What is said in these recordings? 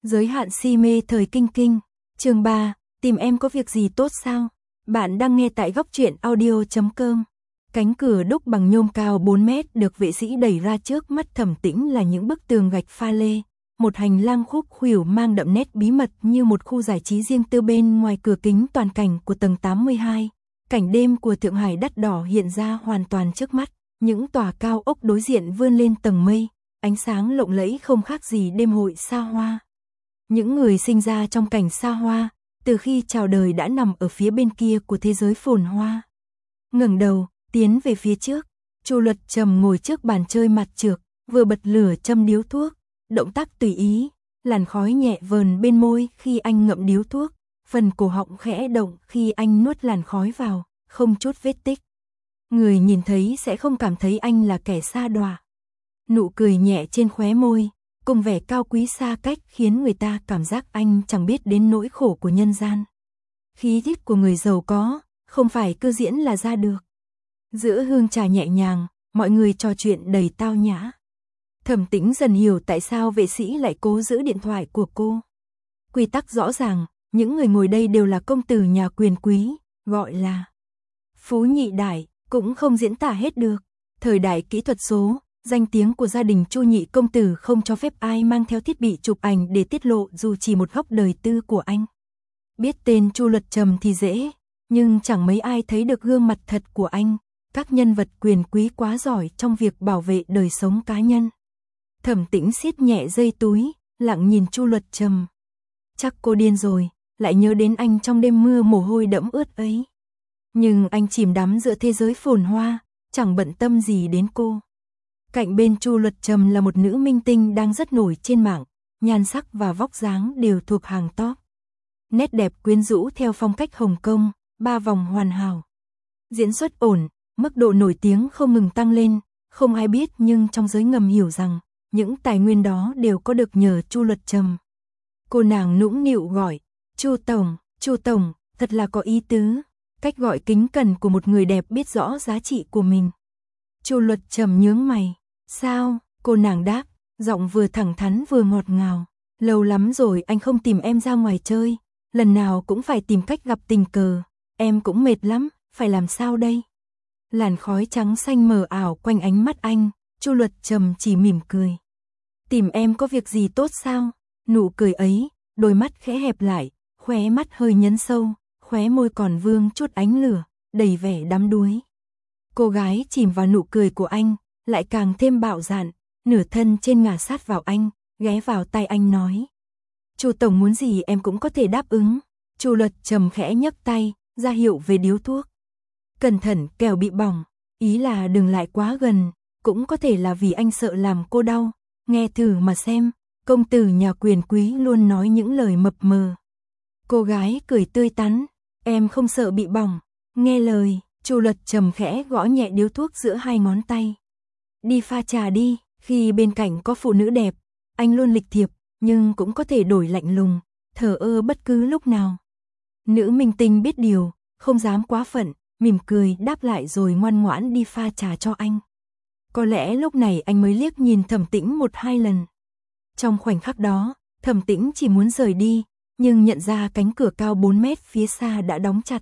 Giới hạn si mê thời kinh kinh. Chương 3, tìm em có việc gì tốt sao? Bạn đang nghe tại góc truyện audio.com. Cánh cửa đúc bằng nhôm cao 4 mét được vệ sĩ đẩy ra trước mắt Thẩm Tĩnh là những bức tường gạch pha lê, một hành lang khúc khuỷu mang đậm nét bí mật như một khu giải trí riêng tư. Bên ngoài cửa kính toàn cảnh của tầng 82, cảnh đêm của Thượng Hải đắt đỏ hiện ra hoàn toàn trước mắt, những tòa cao ốc đối diện vươn lên tầng mây, ánh sáng lộng lẫy không khác gì đêm hội xa hoa. Những người sinh ra trong cảnh xa hoa, từ khi chào đời đã nằm ở phía bên kia của thế giới phồn hoa. Ngẩng đầu, tiến về phía trước, Chu Luật Trầm ngồi trước bàn chơi mặt trược, vừa bật lửa châm điếu thuốc, động tác tùy ý, làn khói nhẹ vờn bên môi khi anh ngậm điếu thuốc, phần cổ họng khẽ động khi anh nuốt làn khói vào, không chút vết tích. Người nhìn thấy sẽ không cảm thấy anh là kẻ xa đọa. Nụ cười nhẹ trên khóe môi, cùng vẻ cao quý xa cách khiến người ta cảm giác anh chẳng biết đến nỗi khổ của nhân gian. Khí chất của người giàu có, không phải cứ diễn là ra được. Giữa hương trà nhẹ nhàng, mọi người trò chuyện đầy tao nhã. Thẩm Tĩnh dần hiểu tại sao vệ sĩ lại cố giữ điện thoại của cô. Quy tắc rõ ràng, những người ngồi đây đều là công tử nhà quyền quý, gọi là phú nhị đại, cũng không diễn tả hết được. Thời đại kỹ thuật số, danh tiếng của gia đình Chu nhị công tử không cho phép ai mang theo thiết bị chụp ảnh để tiết lộ dù chỉ một góc đời tư của anh. Biết tên Chu Luật Trầm thì dễ, nhưng chẳng mấy ai thấy được gương mặt thật của anh. Các nhân vật quyền quý quá giỏi trong việc bảo vệ đời sống cá nhân. Thẩm Tĩnh siết nhẹ dây túi, lặng nhìn Chu Luật Trầm. Chắc cô điên rồi, lại nhớ đến anh trong đêm mưa mồ hôi đẫm ướt ấy. Nhưng anh chìm đắm giữa thế giới phồn hoa, chẳng bận tâm gì đến cô. Cạnh bên Chu Luật Trầm là một nữ minh tinh đang rất nổi trên mạng, nhan sắc và vóc dáng đều thuộc hàng top. Nét đẹp quyến rũ theo phong cách Hồng Kông, 3 vòng hoàn hảo. Diễn xuất ổn, mức độ nổi tiếng không ngừng tăng lên, không ai biết nhưng trong giới ngầm hiểu rằng, những tài nguyên đó đều có được nhờ Chu Luật Trầm. Cô nàng nũng nịu gọi, Chu Tổng, thật là có ý tứ, cách gọi kính cẩn của một người đẹp biết rõ giá trị của mình. Chu Luật Trầm nhướng mày, sao? Cô nàng đáp, giọng vừa thẳng thắn vừa ngọt ngào. Lâu lắm rồi anh không tìm em ra ngoài chơi, lần nào cũng phải tìm cách gặp tình cờ, em cũng mệt lắm, phải làm sao đây? Làn khói trắng xanh mờ ảo quanh ánh mắt anh, Chu Luật Trầm chỉ mỉm cười. Tìm em có việc gì tốt sao? Nụ cười ấy, đôi mắt khẽ hẹp lại, khóe mắt hơi nhấn sâu, khóe môi còn vương chút ánh lửa, đầy vẻ đắm đuối. Cô gái chìm vào nụ cười của anh, lại càng thêm bạo dạn, nửa thân trên ngả sát vào anh, ghé vào tai anh nói. Chu Tổng muốn gì em cũng có thể đáp ứng. Chu Luật Trầm khẽ nhấc tay, ra hiệu về điếu thuốc. Cẩn thận kẻo bị bỏng, ý là đừng lại quá gần, cũng có thể là vì anh sợ làm cô đau. Nghe thử mà xem, công tử nhà quyền quý luôn nói những lời mập mờ. Cô gái cười tươi tắn, em không sợ bị bỏng, nghe lời. Chu Luật Trầm khẽ gõ nhẹ điếu thuốc giữa hai ngón tay. Đi pha trà đi, khi bên cạnh có phụ nữ đẹp, anh luôn lịch thiệp, nhưng cũng có thể đổi lạnh lùng, thờ ơ bất cứ lúc nào. Nữ minh tinh biết điều, không dám quá phận, mỉm cười đáp lại rồi ngoan ngoãn đi pha trà cho anh. Có lẽ lúc này anh mới liếc nhìn Thẩm Tĩnh 1-2 lần. Trong khoảnh khắc đó, Thẩm Tĩnh chỉ muốn rời đi, nhưng nhận ra cánh cửa cao 4 mét phía xa đã đóng chặt.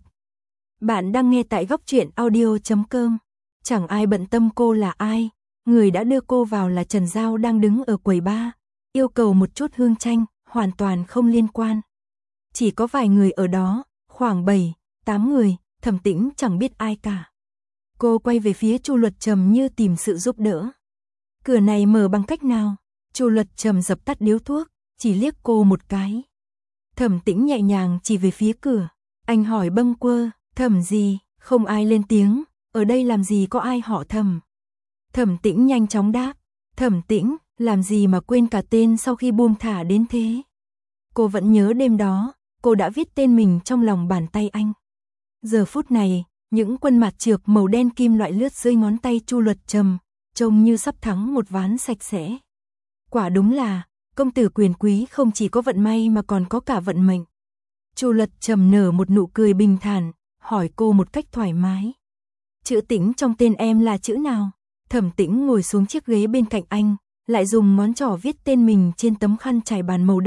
Bạn đang nghe tại góc truyện audio.com. Chẳng ai bận tâm cô là ai, người đã đưa cô vào là Trần Giao đang đứng ở quầy bar, yêu cầu một chút hương chanh, hoàn toàn không liên quan. Chỉ có vài người ở đó, khoảng 7-8 người, Thẩm Tĩnh chẳng biết ai cả. Cô quay về phía Chu Luật Trầm như tìm sự giúp đỡ. Cửa này mở bằng cách nào? Chu Luật Trầm dập tắt điếu thuốc, chỉ liếc cô một cái. Thẩm Tĩnh nhẹ nhàng chỉ về phía cửa. Anh hỏi bâng quơ, Thẩm gì? Không ai lên tiếng, ở đây làm gì có ai họ Thẩm. Thẩm Tĩnh nhanh chóng đáp, Thẩm Tĩnh, làm gì mà quên cả tên sau khi buông thả đến thế? Cô vẫn nhớ đêm đó, cô đã viết tên mình trong lòng bàn tay anh. Giờ phút này, những quân mạt trược màu đen kim loại lướt dưới ngón tay Chu Luật Trầm, trông như sắp thắng một ván sạch sẽ. Quả đúng là, công tử quyền quý không chỉ có vận may mà còn có cả vận mệnh. Chu Luật Trầm nở một nụ cười bình thản, hỏi cô một cách thoải mái. Chữ Tĩnh trong tên em là chữ nào? Thẩm Tĩnh ngồi xuống chiếc ghế bên cạnh anh, lại dùng ngón trỏ viết tên mình trên tấm khăn trải bàn màu đỏ,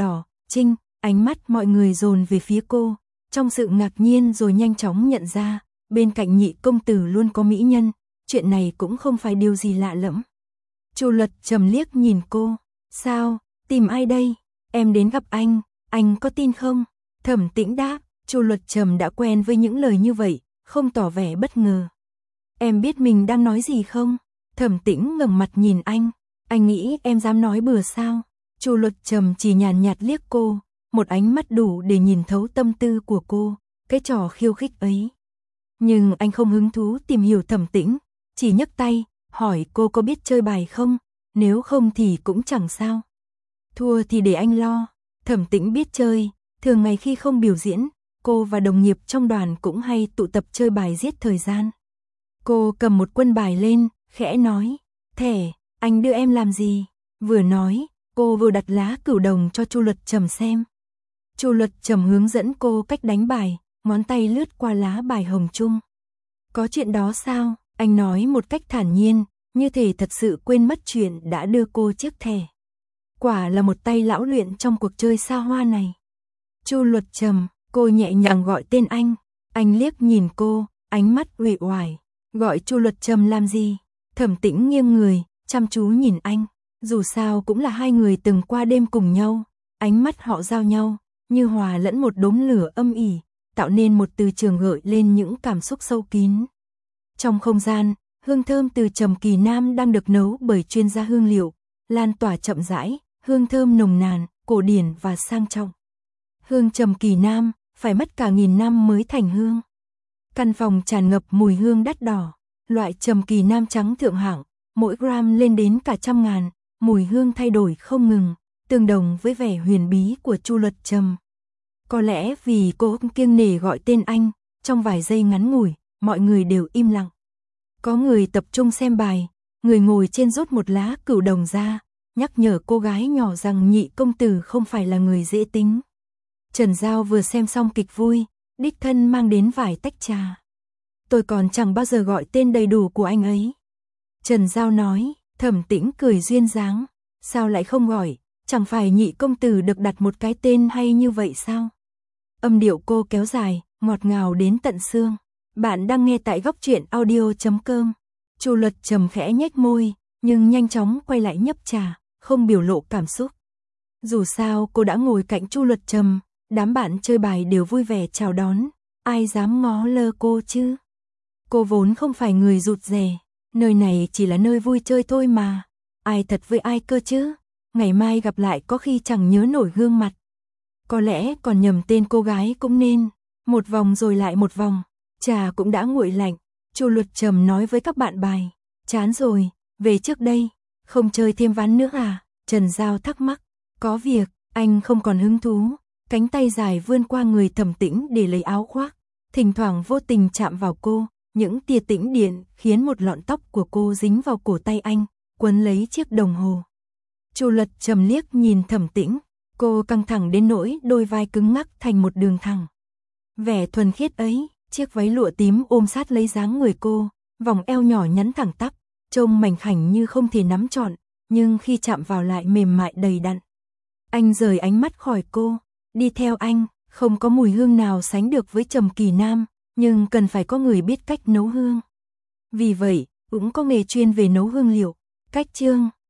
Trinh, ánh mắt mọi người dồn về phía cô, trong sự ngạc nhiên rồi nhanh chóng nhận ra, bên cạnh Nhị công tử luôn có mỹ nhân, chuyện này cũng không phải điều gì lạ lẫm. Chu Luật Trầm liếc nhìn cô, sao, tìm ai đây? Em đến gặp anh có tin không? Thẩm Tĩnh đáp, Chu Luật Trầm đã quen với những lời như vậy, không tỏ vẻ bất ngờ. Em biết mình đang nói gì không? Thẩm Tĩnh ngẩng mặt nhìn anh nghĩ em dám nói bừa sao? Chu Luật Trầm chỉ nhàn nhạt liếc cô, một ánh mắt đủ để nhìn thấu tâm tư của cô, cái trò khiêu khích ấy. Nhưng anh không hứng thú tìm hiểu Thẩm Tĩnh, chỉ nhấc tay, hỏi cô có biết chơi bài không, nếu không thì cũng chẳng sao. Thua thì để anh lo. Thẩm Tĩnh biết chơi, thường ngày khi không biểu diễn, cô và đồng nghiệp trong đoàn cũng hay tụ tập chơi bài giết thời gian. Cô cầm một quân bài lên, khẽ nói, thẻ, anh đưa em làm gì? Vừa nói, cô vừa đặt lá cửu đồng cho Chu Luật Trầm xem. Chu Luật Trầm hướng dẫn cô cách đánh bài, ngón tay lướt qua lá bài hồng chung. Có chuyện đó sao? Anh nói một cách thản nhiên, như thể thật sự quên mất chuyện đã đưa cô chiếc thẻ. Quả là một tay lão luyện trong cuộc chơi xa hoa này. Chu Luật Trầm, cô nhẹ nhàng gọi tên anh liếc nhìn cô, ánh mắt uể oải. Gọi Chu Luật Trầm làm gì? Thẩm Tĩnh nghiêng người, chăm chú nhìn anh. Dù sao cũng là hai người từng qua đêm cùng nhau, ánh mắt họ giao nhau, như hòa lẫn một đốm lửa âm ỉ, tạo nên một từ trường gợi lên những cảm xúc sâu kín. Trong không gian, hương thơm từ Trầm Kỳ Nam đang được nấu bởi chuyên gia hương liệu, lan tỏa chậm rãi, hương thơm nồng nàn, cổ điển và sang trọng. Hương Trầm Kỳ Nam, phải mất cả 1000 năm mới thành hương. Căn phòng tràn ngập mùi hương đắt đỏ, loại Trầm Kỳ Nam trắng thượng hạng, mỗi gram lên đến cả 100.000, mùi hương thay đổi không ngừng, tương đồng với vẻ huyền bí của Chu Luật Trầm. Có lẽ vì cô kiêng nể gọi tên anh, trong vài giây ngắn ngủi, mọi người đều im lặng. Có người tập trung xem bài, người ngồi trên rút một lá cửu đồng ra, nhắc nhở cô gái nhỏ rằng Nhị công tử không phải là người dễ tính. Trần Giao vừa xem xong kịch vui, đích thân mang đến vài tách trà. Tôi còn chẳng bao giờ gọi tên đầy đủ của anh ấy. Trần Giao nói, Thẩm Tĩnh cười duyên dáng, sao lại không gọi, chẳng phải Nhị công tử được đặt một cái tên hay như vậy sao? Âm điệu cô kéo dài, ngọt ngào đến tận xương. Bạn đang nghe tại Góc Truyện Audio.com. Chu Luật Trầm khẽ nhếch môi, nhưng nhanh chóng quay lại nhấp trà, không biểu lộ cảm xúc. Dù sao cô đã ngồi cạnh Chu Luật Trầm, đám bạn chơi bài đều vui vẻ chào đón, ai dám ngó lơ cô chứ? Cô vốn không phải người rụt rè, nơi này chỉ là nơi vui chơi thôi mà, ai thật với ai cơ chứ? Ngày mai gặp lại có khi chẳng nhớ nổi gương mặt. Có lẽ còn nhầm tên cô gái cũng nên. Một vòng rồi lại một vòng, trà cũng đã nguội lạnh. Chu Luật Trầm nói với các bạn bài, chán rồi, về trước đây, không chơi thêm ván nữa à? Trần Giao thắc mắc, có việc, anh không còn hứng thú. Cánh tay dài vươn qua người Thẩm Tĩnh để lấy áo khoác, thỉnh thoảng vô tình chạm vào cô, những tia tĩnh điện khiến một lọn tóc của cô dính vào cổ tay anh, quấn lấy chiếc đồng hồ. Chu Luật Trầm liếc nhìn Thẩm Tĩnh, cô căng thẳng đến nỗi đôi vai cứng ngắc thành một đường thẳng. Vẻ thuần khiết ấy, chiếc váy lụa tím ôm sát lấy dáng người cô, vòng eo nhỏ nhắn thẳng tắp, trông mảnh khảnh như không thể nắm trọn, nhưng khi chạm vào lại mềm mại đầy đặn. Anh rời ánh mắt khỏi cô, đi theo anh, không có mùi hương nào sánh được với Trầm Kỳ Nam, nhưng cần phải có người biết cách nấu hương. Vì vậy, cũng có nghề chuyên về nấu hương liệu. Cách chương